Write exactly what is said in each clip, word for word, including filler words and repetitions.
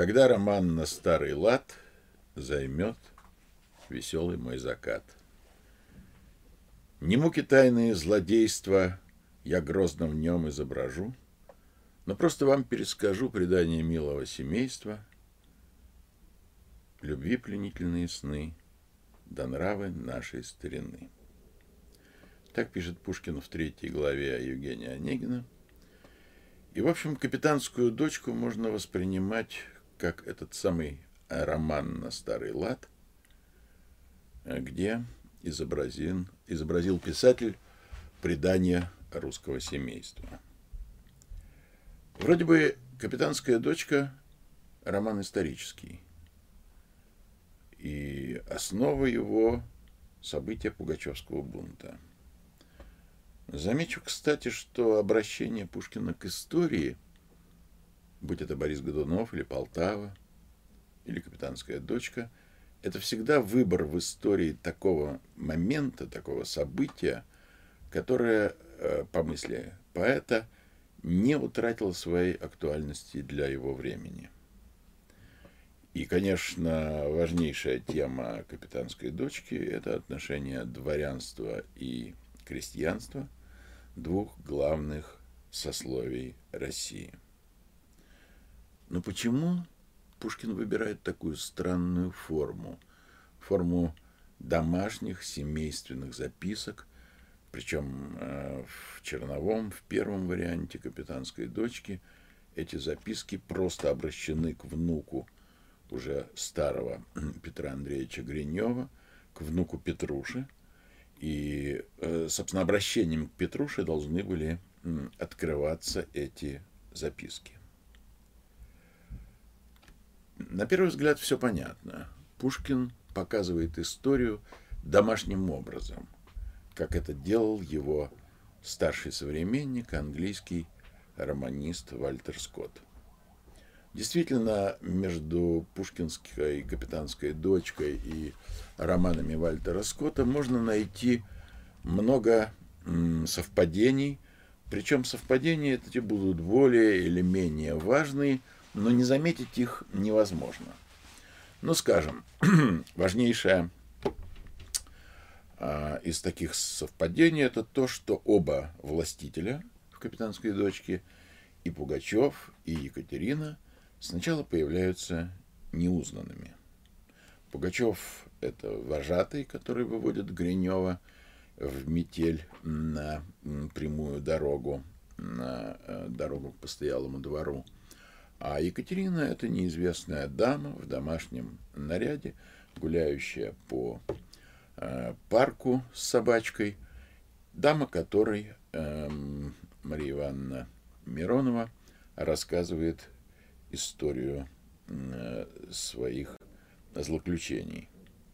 Когда роман на старый лад займет веселый мой закат. Не муки тайные злодейства я грозно в нем изображу, но просто вам перескажу предание милого семейства, любви пленительные сны, да нравы нашей старины. Так пишет Пушкин в третьей главе Евгения Онегина. И, в общем, «Капитанскую дочку» можно воспринимать как этот самый роман на старый лад, где изобразен, изобразил писатель предание русского семейства. Вроде бы «Капитанская дочка» — роман исторический, и основа его — события Пугачевского бунта. Замечу, кстати, что обращение Пушкина к истории, будь это Борис Годунов или Полтава, или «Капитанская дочка», это всегда выбор в истории такого момента, такого события, которое, по мысли поэта, не утратило своей актуальности для его времени. И, конечно, важнейшая тема «Капитанской дочки» — это отношение дворянства и крестьянства, двух главных сословий России. Но почему Пушкин выбирает такую странную форму? Форму домашних семейственных записок, причем э, в черновом, в первом варианте «Капитанской дочки» эти записки просто обращены к внуку уже старого Петра Андреевича Гринева, к внуку Петруши. И, собственно, обращением к Петруше должны были открываться эти записки. На первый взгляд все понятно. Пушкин показывает историю домашним образом, как это делал его старший современник, английский романист Вальтер Скотт. Действительно, между пушкинской «Капитанской дочкой» и романами Вальтера Скотта можно найти много совпадений, причем совпадения эти будут более или менее важные, но не заметить их невозможно. Ну, скажем, важнейшее а, из таких совпадений — это то, что оба властителя в «Капитанской дочке, и Пугачев, и Екатерина, сначала появляются неузнанными. Пугачев — это вожатый, который выводит Гринева в метель на прямую дорогу, на дорогу к постоялому двору. А Екатерина — это неизвестная дама в домашнем наряде, гуляющая по э, парку с собачкой, дама, которой э, Мария Ивановна Миронова рассказывает историю э, своих злоключений.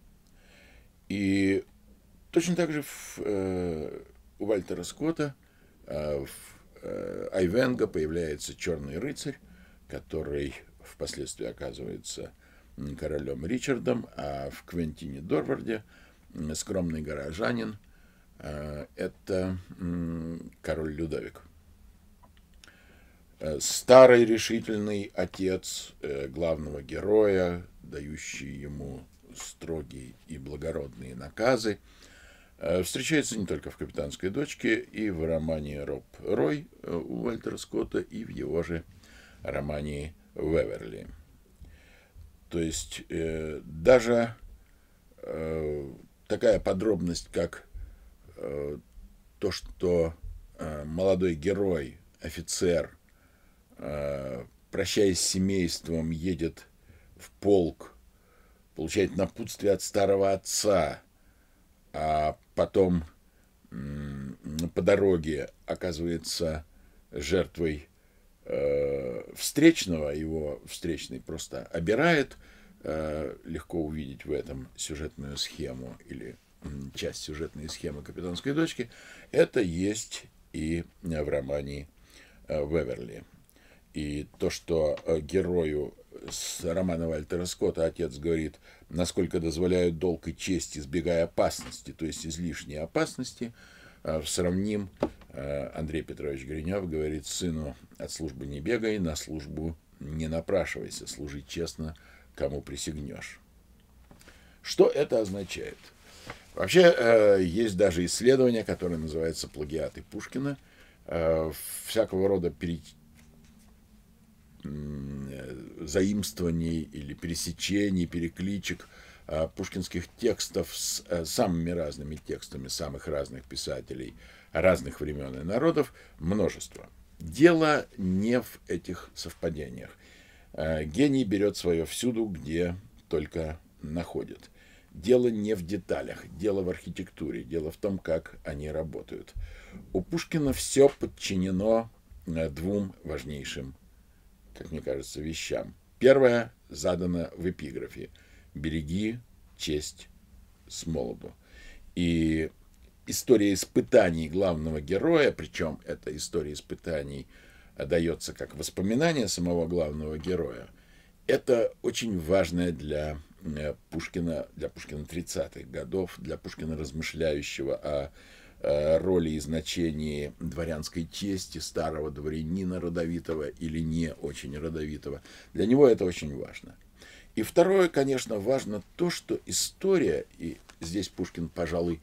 И точно так же в, э, у Вальтера Скотта э, в э, Айвенго появляется черный рыцарь, который впоследствии оказывается королем Ричардом, а в Квентине Дорварде скромный горожанин э, это э, король Людовик. Старый решительный отец э, главного героя, дающий ему строгие и благородные наказы, э, встречается не только в «Капитанской дочке», и в романе «Роб Рой» у Вальтера Скотта, и в его же романе «Веверли». То есть э, даже э, такая подробность, как э, то, что э, молодой герой, офицер, прощаясь с семейством, едет в полк, получает напутствие от старого отца, а потом по дороге оказывается жертвой встречного, его встречный просто обирает. Легко увидеть в этом сюжетную схему или часть сюжетной схемы «Капитанской дочки». Это есть и в романе «Веверли». И то, что герою с романа Вальтера Скотта отец говорит, насколько дозволяют долг и честь, избегая опасности, то есть излишней опасности, сравним, Андрей Петрович Гринев говорит сыну: от службы не бегай, на службу не напрашивайся, служить честно, кому присягнешь. Что это означает? Вообще, есть даже исследование, которое называется «Плагиаты Пушкина». Всякого рода пере... заимствований или пересечений, перекличек пушкинских текстов с самыми разными текстами самых разных писателей разных времен и народов множество. Дело не в этих совпадениях. Гений берет свое всюду, где только находит. Дело не в деталях, дело в архитектуре, дело в том, как они работают. У Пушкина все подчинено двум важнейшим, как мне кажется, вещам. Первое задано в эпиграфе: «Береги честь с молоду». И история испытаний главного героя, причем эта история испытаний дается как воспоминание самого главного героя, это очень важное для Пушкина, для Пушкина тридцатых годов, для Пушкина, размышляющего о роли и значении дворянской чести, старого дворянина родовитого или не очень родовитого. Для него это очень важно. И второе, конечно, важно то, что история, и здесь Пушкин, пожалуй,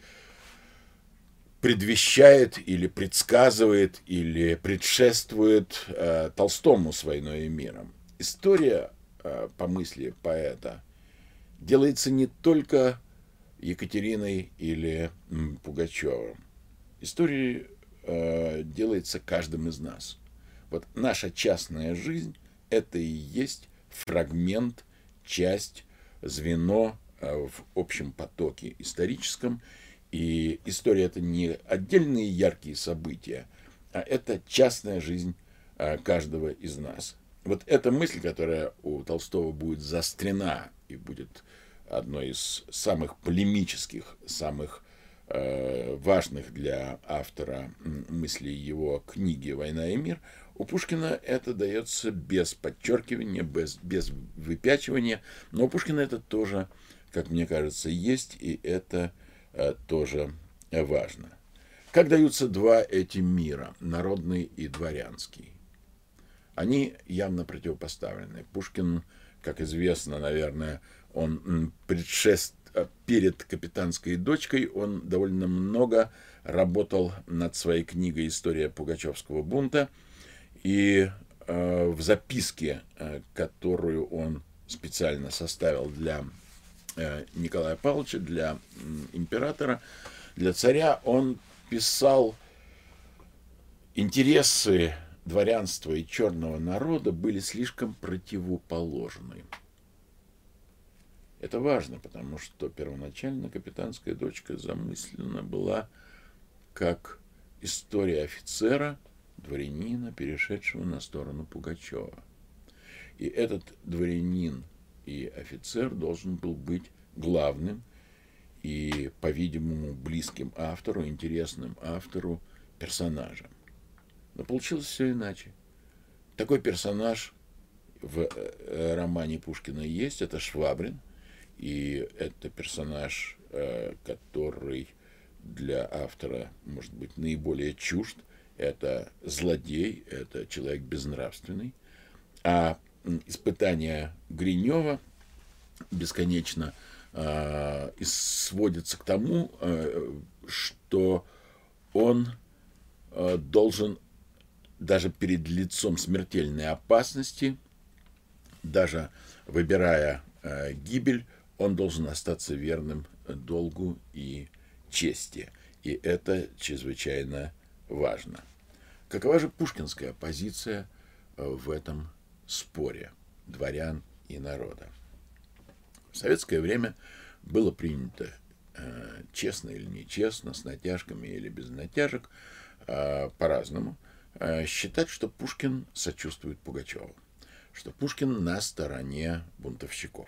предвещает или предсказывает или предшествует э, Толстому с «Войной и миром». История, э, по мысли поэта, делается не только Екатериной или м, Пугачевым. История э, делается каждым из нас. Вот наша частная жизнь – это и есть фрагмент, часть, звено э, в общем потоке историческом. И история – это не отдельные яркие события, а это частная жизнь э, каждого из нас. Вот эта мысль, которая у Толстого будет заострена и будет одной из самых полемических, самых э, важных для автора мыслей его книги «Война и мир», у Пушкина это дается без подчеркивания, без, без выпячивания, но у Пушкина это тоже, как мне кажется, есть, и это э, тоже важно. Как даются два эти мира, народный и дворянский? Они явно противопоставлены. Пушкин, как известно, наверное, он предшеств... перед «Капитанской дочкой» он довольно много работал над своей книгой «История пугачевского бунта». И э, в записке, э, которую он специально составил для э, Николая Павловича, для э, императора, для царя, он писал: интересы дворянства и черного народа были слишком противоположны. Это важно, потому что первоначально «Капитанская дочка» замыслена была как история офицера, дворянина, перешедшего на сторону Пугачева. И этот дворянин и офицер должен был быть главным и, по-видимому, близким автору, интересным автору персонажем. Но получилось все иначе. Такой персонаж в романе Пушкина есть, это Швабрин. И это персонаж, который для автора может быть наиболее чужд. Это злодей, это человек безнравственный. А испытания Гринева бесконечно э, сводятся к тому, э, что он э, должен даже перед лицом смертельной опасности, даже выбирая э, гибель, он должен остаться верным долгу и чести. И это чрезвычайно важно. Какова же пушкинская позиция в этом споре дворян и народа? В советское время было принято, э, честно или нечестно, с натяжками или без натяжек, э, по-разному, э, считать, что Пушкин сочувствует Пугачеву, что Пушкин на стороне бунтовщиков.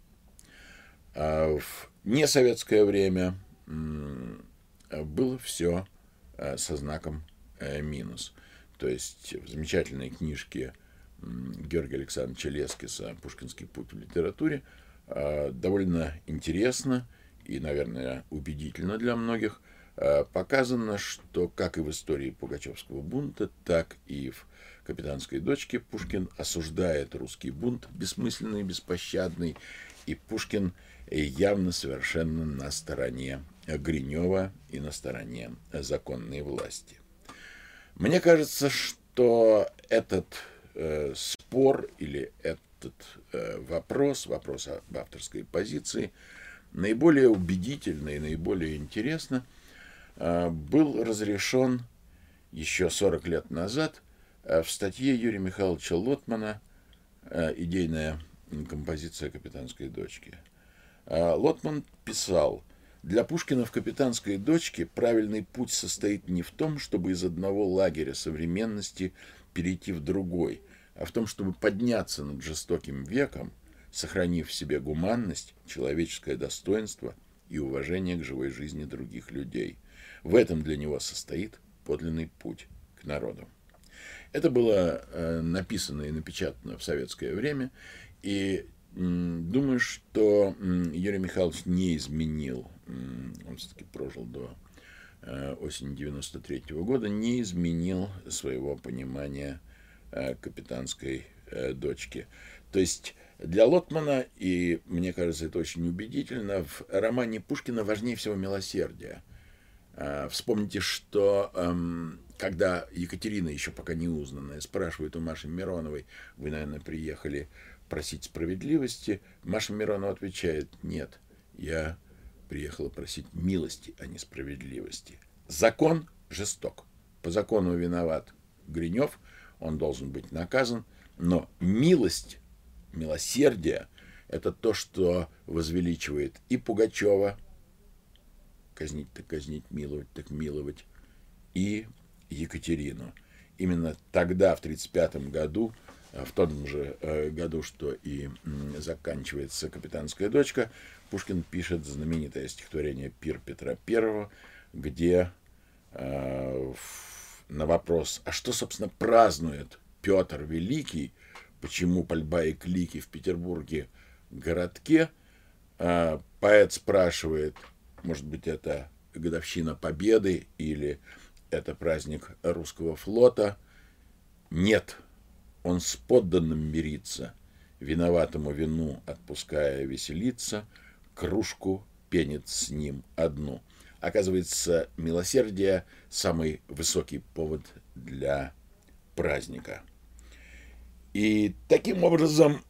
А в несоветское время м, было все э, со знаком э, минус. То есть в замечательной книжке Георгия Александровича Лескиса «Пушкинский путь в литературе» довольно интересно и, наверное, убедительно для многих показано, что как и в истории Пугачевского бунта, так и в «Капитанской дочке» Пушкин осуждает русский бунт, бессмысленный, беспощадный, и Пушкин явно совершенно на стороне Гринева и на стороне законной власти. Мне кажется, что этот э, спор или этот э, вопрос, вопрос об авторской позиции, наиболее убедительно и наиболее интересно э, был разрешен еще сорок лет назад э, в статье Юрия Михайловича Лотмана э, «Идейная композиция «Капитанской дочки». Э, Лотман писал: «Для Пушкина в «Капитанской дочке» правильный путь состоит не в том, чтобы из одного лагеря современности перейти в другой, а в том, чтобы подняться над жестоким веком, сохранив в себе гуманность, человеческое достоинство и уважение к живой жизни других людей. В этом для него состоит подлинный путь к народу». Это было э, написано и напечатано в советское время, и м, думаю, что м, Юрий Михайлович не изменил, м, он все-таки прожил до э, осени девяносто третьего года, не изменил своего понимания э, «Капитанской э, дочки». То есть для Лотмана, и мне кажется, это очень убедительно, в романе Пушкина важнее всего милосердие. Вспомните, что эм, когда Екатерина, еще пока не узнанная, спрашивает у Маши Мироновой: «Вы, наверное, приехали просить справедливости?» Маша Миронова отвечает: «Нет, я приехала просить милости, а не справедливости». Закон жесток. По закону виноват Гринев, он должен быть наказан, но милость, милосердие — это то, что возвеличивает и Пугачева, казнить так казнить, миловать так миловать, и Екатерину. Именно тогда, в тридцать пятом году, в том же году, что и заканчивается «Капитанская дочка», Пушкин пишет знаменитое стихотворение «Пир Петра Первого», где э, на вопрос: «А что, собственно, празднует Петр Великий, почему пальба и клики в Петербурге городке?» э, поэт спрашивает: может быть, это годовщина Победы или это праздник русского флота? Нет, он с подданным мирится, виноватому вину отпуская веселиться, кружку пенит с ним одну. Оказывается, милосердие — самый высокий повод для праздника. И таким образом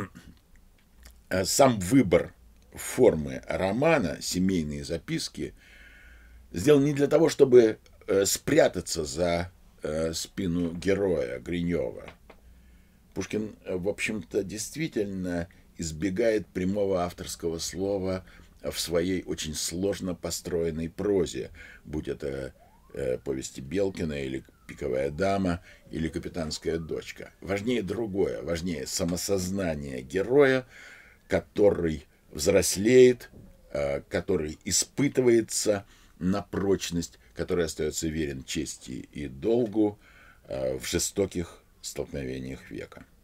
сам выбор формы романа, семейные записки, сделан не для того, чтобы э, спрятаться за э, спину героя Гринева. Пушкин, в общем-то, действительно избегает прямого авторского слова в своей очень сложно построенной прозе, будь это э, повести Белкина или «Пиковая дама» или «Капитанская дочка». Важнее другое, важнее самосознание героя, который взрослеет, который испытывается на прочность, который остается верен чести и долгу в жестоких столкновениях века.